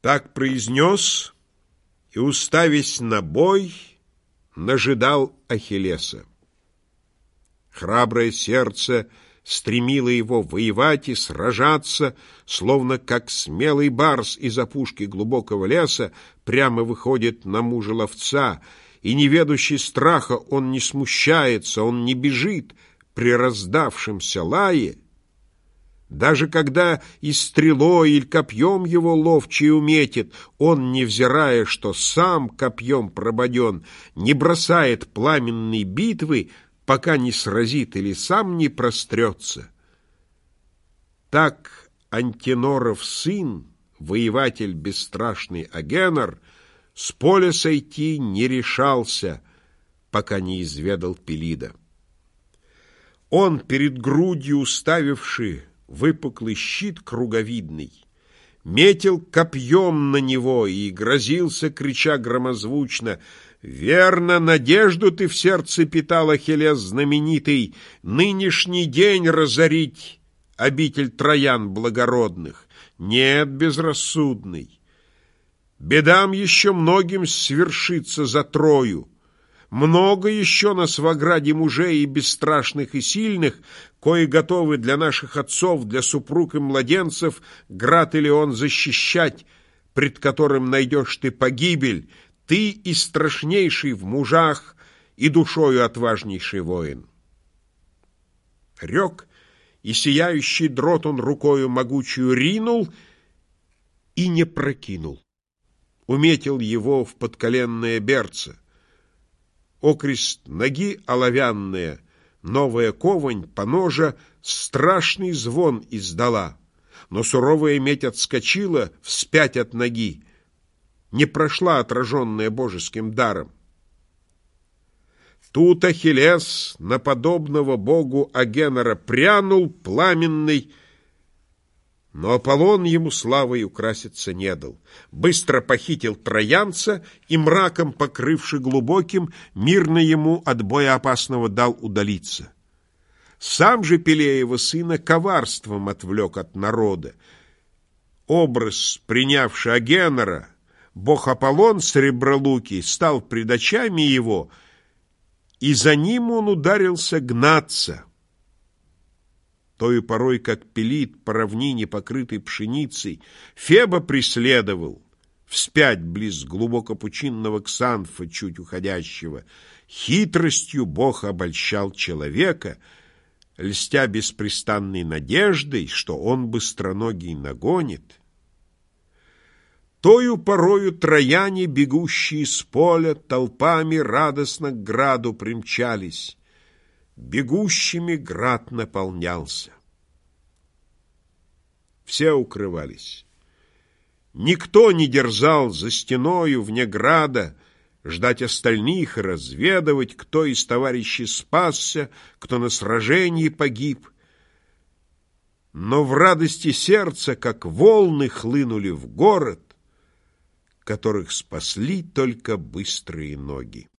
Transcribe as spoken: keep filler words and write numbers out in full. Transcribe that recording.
Так произнес и, уставясь на бой, нажидал Ахиллеса. Храброе сердце стремило его воевать и сражаться, словно как смелый барс из опушки глубокого леса прямо выходит на мужа ловца, и, не ведущий страха, он не смущается, он не бежит при раздавшемся лае. Даже когда и стрелой или копьем его ловчий уметит, он, невзирая, что сам копьем прободен, не бросает пламенной битвы, пока не сразит или сам не прострется. Так Антеноров сын, воеватель бесстрашный Агенор, с поля сойти не решался, пока не изведал Пелида. Он, перед грудью уставивши выпуклый щит круговидный, метил копьем на него и грозился, крича громозвучно: «Верно, надежду ты в сердце питал, Ахиллес знаменитый, нынешний день разорить обитель Троян благородных. Нет, безрассудный, бедам еще многим свершится за Трою. Много еще нас в ограде мужей и бесстрашных и сильных, кои готовы для наших отцов, для супруг и младенцев град Илеон защищать, пред которым найдешь ты погибель, ты и страшнейший в мужах, и душою отважнейший воин». Рек, и сияющий дрот он рукою могучую ринул и не прокинул. Уметил его в подколенное берце. Окрест ноги оловянная, новая ковань поножа страшный звон издала, но суровая медь отскочила вспять от ноги, не прошла, отраженная божеским даром. Тут Ахиллес на подобного богу Агенора прянул пламенный, но Аполлон ему славой украситься не дал. Быстро похитил троянца и, мраком покрывши глубоким, мирно ему от боя опасного дал удалиться. Сам же Пелеева сына коварством отвлек от народа. Образ, принявший Агенора, бог Аполлон сребролукий, стал пред очами его, и за ним он ударился гнаться. Тою порой, как Пелид по равнине, покрытой пшеницей, Феба преследовал, вспять близ глубокопучинного Ксанфа чуть уходящего. Хитростью бог обольщал человека, льстя беспрестанной надеждой, что он быстроногий нагонит. Тою порою трояне, бегущие с поля, толпами радостно к граду примчались. Бегущими град наполнялся. Все укрывались. Никто не дерзал за стеною вне града ждать остальных и разведывать, кто из товарищей спасся, кто на сражении погиб. Но в радости сердца, как волны, хлынули в город, которых спасли только быстрые ноги.